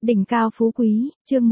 Đỉnh cao phú quý, chương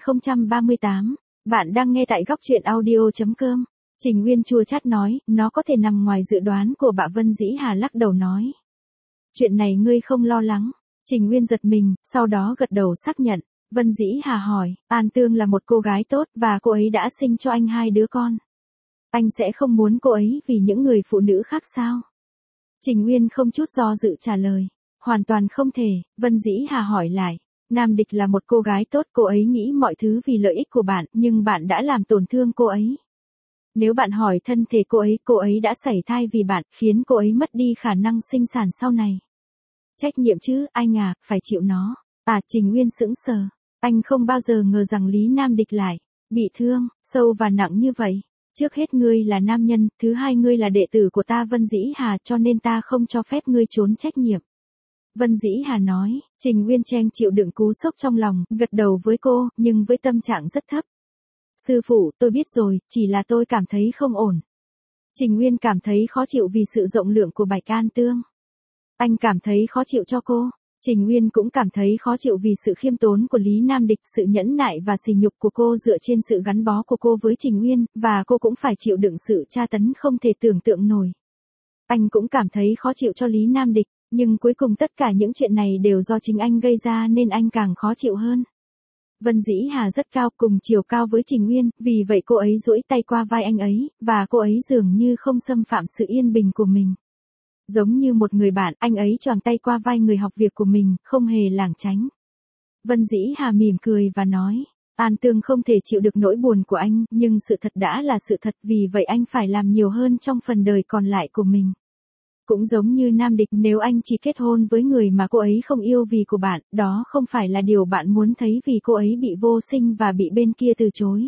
1038. Bạn đang nghe tại góc truyện audio.com. Trình Nguyên chua chát nói, nó có thể nằm ngoài dự đoán của bà. Vân Dĩ Hà lắc đầu nói. Chuyện này ngươi không lo lắng. Trình Nguyên giật mình, sau đó gật đầu xác nhận. Vân Dĩ Hà hỏi, An Tương là một cô gái tốt và cô ấy đã sinh cho anh 2 đứa con. Anh sẽ không muốn cô ấy vì những người phụ nữ khác sao? Trình Nguyên không chút do dự trả lời. Hoàn toàn không thể. Vân Dĩ Hà hỏi lại. Nam Địch là một cô gái tốt, cô ấy nghĩ mọi thứ vì lợi ích của bạn, nhưng bạn đã làm tổn thương cô ấy. Nếu bạn hỏi thân thể cô ấy đã sảy thai vì bạn, khiến cô ấy mất đi khả năng sinh sản sau này. Trách nhiệm chứ, anh à, phải chịu nó. Trình Nguyên sững sờ. Anh không bao giờ ngờ rằng Lý Nam Địch lại bị thương, sâu và nặng như vậy. Trước hết ngươi là nam nhân, thứ hai ngươi là đệ tử của ta Vân Dĩ Hà, cho nên ta không cho phép ngươi trốn trách nhiệm. Vân Dĩ Hà nói, Trình Nguyên Trang chịu đựng cú sốc trong lòng, gật đầu với cô, nhưng với tâm trạng rất thấp. Sư phụ, tôi biết rồi, chỉ là tôi cảm thấy không ổn. Trình Nguyên cảm thấy khó chịu vì sự rộng lượng của Bạch An Tương. Anh cảm thấy khó chịu cho cô. Trình Nguyên cũng cảm thấy khó chịu vì sự khiêm tốn của Lý Nam Địch, sự nhẫn nại và sỉ nhục của cô dựa trên sự gắn bó của cô với Trình Nguyên, và cô cũng phải chịu đựng sự tra tấn không thể tưởng tượng nổi. Anh cũng cảm thấy khó chịu cho Lý Nam Địch, nhưng cuối cùng tất cả những chuyện này đều do chính anh gây ra nên anh càng khó chịu hơn. Vân Dĩ Hà rất cao, cùng chiều cao với Trình Nguyên, vì vậy cô ấy duỗi tay qua vai anh ấy, và cô ấy dường như không xâm phạm sự yên bình của mình. Giống như một người bạn, anh ấy choàng tay qua vai người học việc của mình, không hề lảng tránh. Vân Dĩ Hà mỉm cười và nói, An Tương không thể chịu được nỗi buồn của anh, nhưng sự thật đã là sự thật, vì vậy anh phải làm nhiều hơn trong phần đời còn lại của mình. Cũng giống như Nam Địch, nếu anh chỉ kết hôn với người mà cô ấy không yêu vì của bạn, đó không phải là điều bạn muốn thấy vì cô ấy bị vô sinh và bị bên kia từ chối.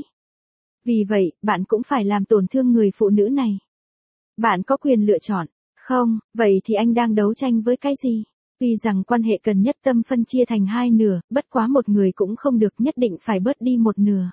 Vì vậy, bạn cũng phải làm tổn thương người phụ nữ này. Bạn có quyền lựa chọn. Không, vậy thì anh đang đấu tranh với cái gì? Tuy rằng quan hệ cần nhất tâm phân chia thành 2 nửa, bất quá một người cũng không được, nhất định phải bớt đi một nửa.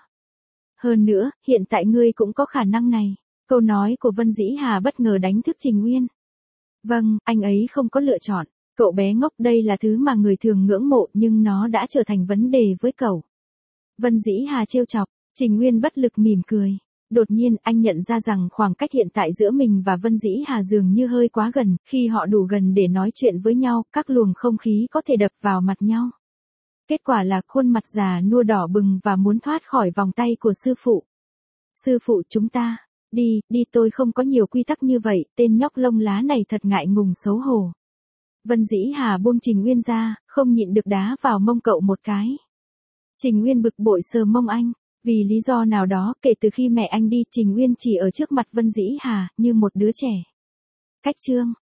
Hơn nữa, hiện tại ngươi cũng có khả năng này. Câu nói của Vân Dĩ Hà bất ngờ đánh thức Trình Nguyên. Vâng, anh ấy không có lựa chọn. Cậu bé ngốc, đây là thứ mà người thường ngưỡng mộ nhưng nó đã trở thành vấn đề với cậu. Vân Dĩ Hà trêu chọc, Trình Nguyên bất lực mỉm cười. Đột nhiên anh nhận ra rằng khoảng cách hiện tại giữa mình và Vân Dĩ Hà dường như hơi quá gần, khi họ đủ gần để nói chuyện với nhau, các luồng không khí có thể đập vào mặt nhau. Kết quả là khuôn mặt già nua đỏ bừng và muốn thoát khỏi vòng tay của sư phụ. Sư phụ, chúng ta, đi tôi không có nhiều quy tắc như vậy, tên nhóc lông lá này thật ngại ngùng xấu hổ. Vân Dĩ Hà buông Trình Nguyên ra, không nhịn được đá vào mông cậu một cái. Trình Nguyên bực bội sờ mông anh. Vì lý do nào đó, kể từ khi mẹ anh đi, Trình Nguyên chỉ ở trước mặt Vân Dĩ Hà, như một đứa trẻ. Cách chương.